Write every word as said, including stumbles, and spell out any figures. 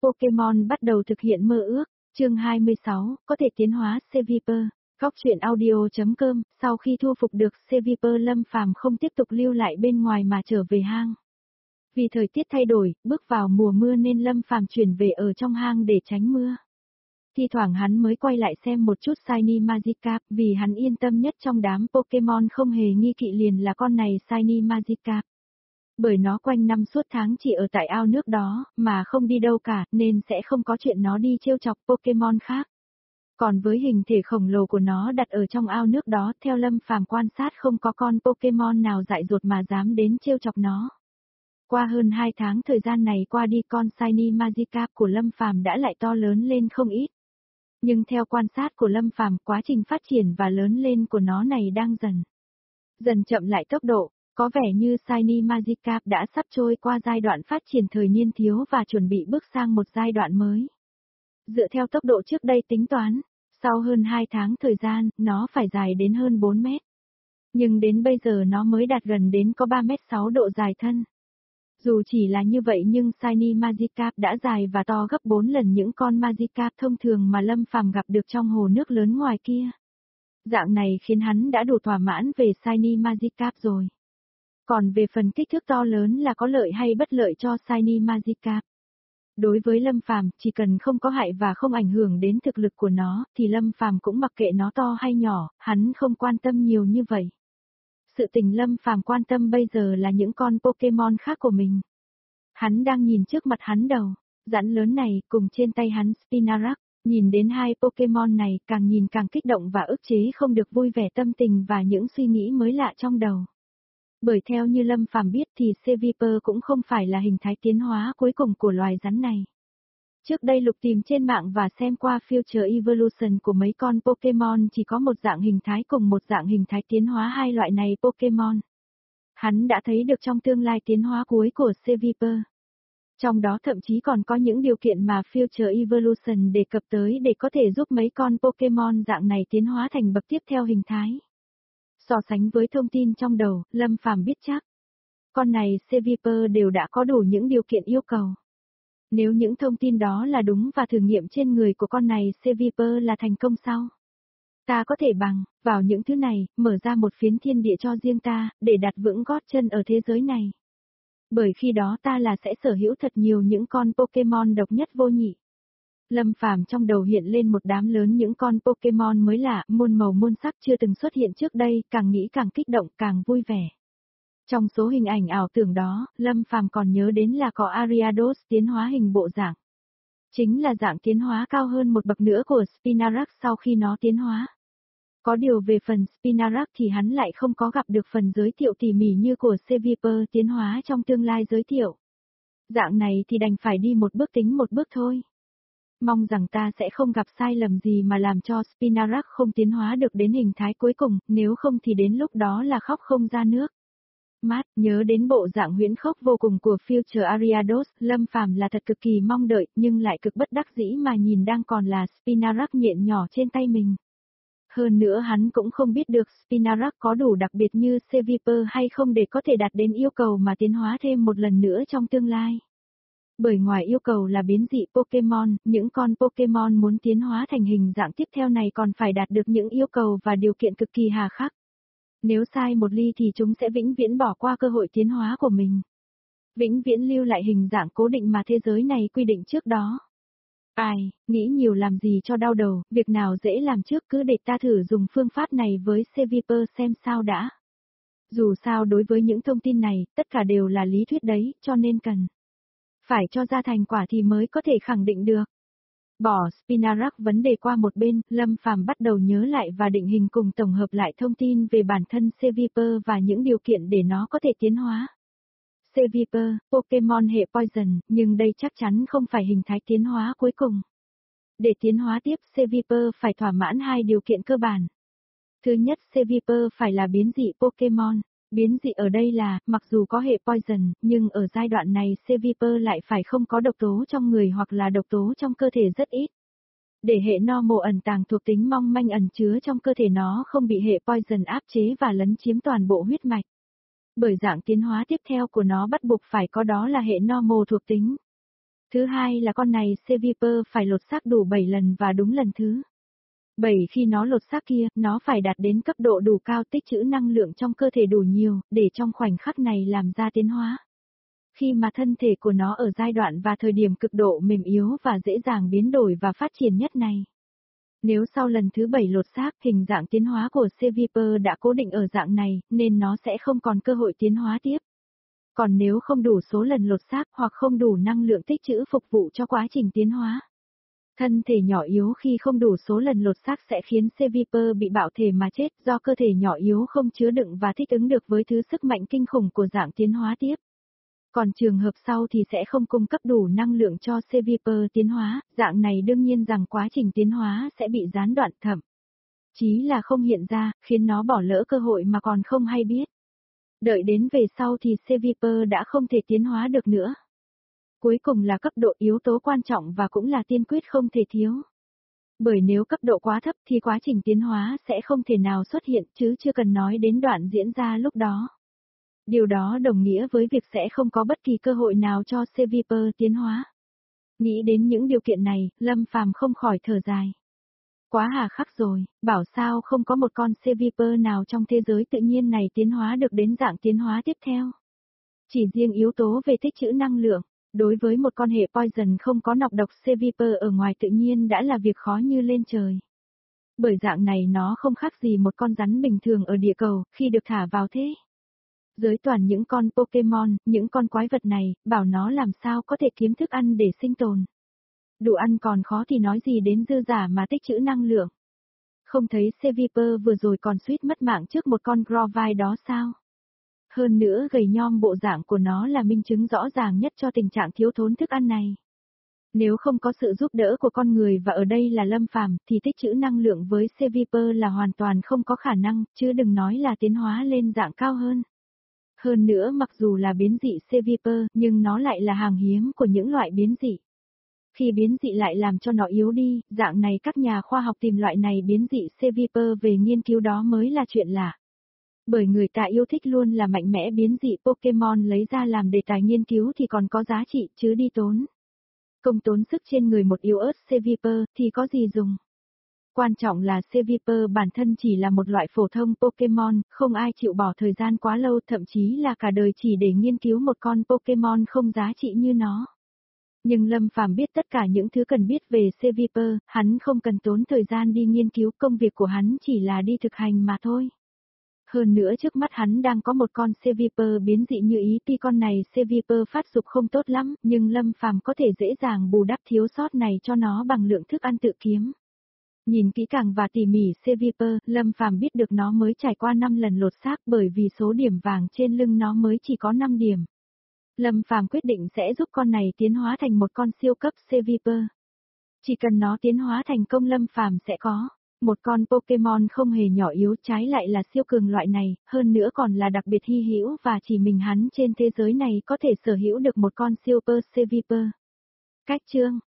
Pokemon bắt đầu thực hiện mơ ước, chương hai mươi sáu, có thể tiến hóa Seviper. Góc truyện audio chấm com, sau khi thu phục được Seviper, Lâm Phàm không tiếp tục lưu lại bên ngoài mà trở về hang. Vì thời tiết thay đổi, bước vào mùa mưa nên Lâm Phàm chuyển về ở trong hang để tránh mưa. Thi thoảng hắn mới quay lại xem một chút Shiny Magikarp, vì hắn yên tâm nhất trong đám Pokemon không hề nghi kỵ liền là con này Shiny Magikarp. Bởi nó quanh năm suốt tháng chỉ ở tại ao nước đó, mà không đi đâu cả, nên sẽ không có chuyện nó đi trêu chọc Pokemon khác. Còn với hình thể khổng lồ của nó đặt ở trong ao nước đó, theo Lâm Phàm quan sát không có con Pokemon nào dại dột mà dám đến trêu chọc nó. Qua hơn hai tháng thời gian này qua đi, con Shiny Magikarp của Lâm Phàm đã lại to lớn lên không ít. Nhưng theo quan sát của Lâm Phàm, quá trình phát triển và lớn lên của nó này đang dần dần chậm lại tốc độ, có vẻ như Shiny Magikarp đã sắp trôi qua giai đoạn phát triển thời niên thiếu và chuẩn bị bước sang một giai đoạn mới. Dựa theo tốc độ trước đây tính toán, sau hơn hai tháng thời gian, nó phải dài đến hơn bốn mét. Nhưng đến bây giờ nó mới đạt gần đến có ba mét sáu độ dài thân. Dù chỉ là như vậy nhưng Shiny Magikarp đã dài và to gấp bốn lần những con Magikarp thông thường mà Lâm Phàm gặp được trong hồ nước lớn ngoài kia. Dạng này khiến hắn đã đủ thỏa mãn về Shiny Magikarp rồi. Còn về phần kích thước to lớn là có lợi hay bất lợi cho Shiny Magikarp. Đối với Lâm Phàm, chỉ cần không có hại và không ảnh hưởng đến thực lực của nó, thì Lâm Phàm cũng mặc kệ nó to hay nhỏ, hắn không quan tâm nhiều như vậy. Sự tình Lâm Phàm quan tâm bây giờ là những con Pokemon khác của mình. Hắn đang nhìn trước mặt hắn đầu, rắn lớn này cùng trên tay hắn Spinarak, nhìn đến hai Pokemon này càng nhìn càng kích động và ức chế không được vui vẻ tâm tình và những suy nghĩ mới lạ trong đầu. Bởi theo như Lâm Phàm biết thì Seviper cũng không phải là hình thái tiến hóa cuối cùng của loài rắn này. Trước đây Lục tìm trên mạng và xem qua Future Evolution của mấy con Pokemon chỉ có một dạng hình thái cùng một dạng hình thái tiến hóa hai loại này Pokemon. Hắn đã thấy được trong tương lai tiến hóa cuối của Seviper. Trong đó thậm chí còn có những điều kiện mà Future Evolution đề cập tới để có thể giúp mấy con Pokemon dạng này tiến hóa thành bậc tiếp theo hình thái. So sánh với thông tin trong đầu, Lâm Phàm biết chắc. Con này Seviper đều đã có đủ những điều kiện yêu cầu. Nếu những thông tin đó là đúng và thử nghiệm trên người của con này Seviper là thành công sau, ta có thể bằng vào những thứ này, mở ra một phiến thiên địa cho riêng ta, để đặt vững gót chân ở thế giới này. Bởi khi đó ta là sẽ sở hữu thật nhiều những con Pokemon độc nhất vô nhị. Lâm Phàm trong đầu hiện lên một đám lớn những con Pokemon mới lạ, muôn màu muôn sắc chưa từng xuất hiện trước đây, càng nghĩ càng kích động, càng vui vẻ. Trong số hình ảnh ảo tưởng đó, Lâm Phàm còn nhớ đến là có Ariados tiến hóa hình bộ dạng. Chính là dạng tiến hóa cao hơn một bậc nữa của Spinarak sau khi nó tiến hóa. Có điều về phần Spinarak thì hắn lại không có gặp được phần giới thiệu tỉ mỉ như của Seviper tiến hóa trong tương lai giới thiệu. Dạng này thì đành phải đi một bước tính một bước thôi. Mong rằng ta sẽ không gặp sai lầm gì mà làm cho Spinarak không tiến hóa được đến hình thái cuối cùng, nếu không thì đến lúc đó là khóc không ra nước. Mát, nhớ đến bộ dạng huyễn khốc vô cùng của Future Ariados, Lâm Phàm là thật cực kỳ mong đợi, nhưng lại cực bất đắc dĩ mà nhìn đang còn là Spinarak nhện nhỏ trên tay mình. Hơn nữa hắn cũng không biết được Spinarak có đủ đặc biệt như Seviper hay không để có thể đạt đến yêu cầu mà tiến hóa thêm một lần nữa trong tương lai. Bởi ngoài yêu cầu là biến dị Pokemon, những con Pokemon muốn tiến hóa thành hình dạng tiếp theo này còn phải đạt được những yêu cầu và điều kiện cực kỳ hà khắc. Nếu sai một ly thì chúng sẽ vĩnh viễn bỏ qua cơ hội tiến hóa của mình. Vĩnh viễn lưu lại hình dạng cố định mà thế giới này quy định trước đó. Ai, nghĩ nhiều làm gì cho đau đầu, việc nào dễ làm trước cứ để ta thử dùng phương pháp này với Seviper xem sao đã. Dù sao đối với những thông tin này, tất cả đều là lý thuyết đấy, cho nên cần phải cho ra thành quả thì mới có thể khẳng định được. Bỏ Spinarak vấn đề qua một bên, Lâm Phàm bắt đầu nhớ lại và định hình cùng tổng hợp lại thông tin về bản thân Seviper và những điều kiện để nó có thể tiến hóa. Seviper, Pokemon hệ Poison, nhưng đây chắc chắn không phải hình thái tiến hóa cuối cùng. Để tiến hóa tiếp, Seviper phải thỏa mãn hai điều kiện cơ bản. Thứ nhất, Seviper phải là biến dị Pokemon. Biến dị ở đây là, mặc dù có hệ Poison, nhưng ở giai đoạn này Seviper lại phải không có độc tố trong người hoặc là độc tố trong cơ thể rất ít. Để hệ Normal ẩn tàng thuộc tính mong manh ẩn chứa trong cơ thể nó không bị hệ Poison áp chế và lấn chiếm toàn bộ huyết mạch. Bởi dạng tiến hóa tiếp theo của nó bắt buộc phải có đó là hệ Normal thuộc tính. Thứ hai là con này Seviper phải lột xác đủ bảy lần và đúng lần thứ bảy khi nó lột xác kia, nó phải đạt đến cấp độ đủ cao, tích trữ năng lượng trong cơ thể đủ nhiều, để trong khoảnh khắc này làm ra tiến hóa. Khi mà thân thể của nó ở giai đoạn và thời điểm cực độ mềm yếu và dễ dàng biến đổi và phát triển nhất này. Nếu sau lần thứ bảy lột xác, hình dạng tiến hóa của Seviper đã cố định ở dạng này, nên nó sẽ không còn cơ hội tiến hóa tiếp. Còn nếu không đủ số lần lột xác hoặc không đủ năng lượng tích trữ phục vụ cho quá trình tiến hóa, thân thể nhỏ yếu khi không đủ số lần lột xác sẽ khiến Seviper bị bạo thể mà chết, do cơ thể nhỏ yếu không chứa đựng và thích ứng được với thứ sức mạnh kinh khủng của dạng tiến hóa tiếp. Còn trường hợp sau thì sẽ không cung cấp đủ năng lượng cho Seviper tiến hóa, dạng này đương nhiên rằng quá trình tiến hóa sẽ bị gián đoạn, thậm chí là không hiện ra, khiến nó bỏ lỡ cơ hội mà còn không hay biết. Đợi đến về sau thì Seviper đã không thể tiến hóa được nữa. Cuối cùng là cấp độ, yếu tố quan trọng và cũng là tiên quyết không thể thiếu. Bởi nếu cấp độ quá thấp thì quá trình tiến hóa sẽ không thể nào xuất hiện, chứ chưa cần nói đến đoạn diễn ra lúc đó. Điều đó đồng nghĩa với việc sẽ không có bất kỳ cơ hội nào cho Seviper tiến hóa. Nghĩ đến những điều kiện này, Lâm Phàm không khỏi thở dài. Quá hà khắc rồi, bảo sao không có một con Seviper nào trong thế giới tự nhiên này tiến hóa được đến dạng tiến hóa tiếp theo. Chỉ riêng yếu tố về tích trữ năng lượng, đối với một con hệ Poison không có nọc độc Seviper ở ngoài tự nhiên đã là việc khó như lên trời. Bởi dạng này nó không khác gì một con rắn bình thường ở địa cầu, khi được thả vào thế giới toàn những con Pokemon, những con quái vật này, bảo nó làm sao có thể kiếm thức ăn để sinh tồn. Đủ ăn còn khó thì nói gì đến dư giả mà tích trữ năng lượng. Không thấy Seviper vừa rồi còn suýt mất mạng trước một con Grovyle đó sao? Hơn nữa gầy nhom bộ dạng của nó là minh chứng rõ ràng nhất cho tình trạng thiếu thốn thức ăn này. Nếu không có sự giúp đỡ của con người và ở đây là Lâm Phàm thì tích trữ năng lượng với Seviper là hoàn toàn không có khả năng, chứ đừng nói là tiến hóa lên dạng cao hơn. Hơn nữa mặc dù là biến dị Seviper, nhưng nó lại là hàng hiếm của những loại biến dị. Khi biến dị lại làm cho nó yếu đi, dạng này các nhà khoa học tìm loại này biến dị Seviper về nghiên cứu đó mới là chuyện lạ. Bởi người ta yêu thích luôn là mạnh mẽ biến dị Pokemon lấy ra làm đề tài nghiên cứu thì còn có giá trị chứ đi tốn. Công tốn sức trên người một yếu ớt Seviper thì có gì dùng. Quan trọng là Seviper bản thân chỉ là một loại phổ thông Pokemon, không ai chịu bỏ thời gian quá lâu thậm chí là cả đời chỉ để nghiên cứu một con Pokemon không giá trị như nó. Nhưng Lâm Phàm biết tất cả những thứ cần biết về Seviper, hắn không cần tốn thời gian đi nghiên cứu, công việc của hắn chỉ là đi thực hành mà thôi. Hơn nữa trước mắt hắn đang có một con Seviper biến dị như ý, tuy con này Seviper phát dục không tốt lắm, nhưng Lâm Phàm có thể dễ dàng bù đắp thiếu sót này cho nó bằng lượng thức ăn tự kiếm. Nhìn kỹ càng và tỉ mỉ Seviper, Lâm Phàm biết được nó mới trải qua năm lần lột xác bởi vì số điểm vàng trên lưng nó mới chỉ có năm điểm. Lâm Phàm quyết định sẽ giúp con này tiến hóa thành một con siêu cấp Seviper. Chỉ cần nó tiến hóa thành công Lâm Phàm sẽ có một con Pokemon không hề nhỏ yếu, trái lại là siêu cường loại này, hơn nữa còn là đặc biệt hy hữu và chỉ mình hắn trên thế giới này có thể sở hữu được một con Super Seviper. Cách chương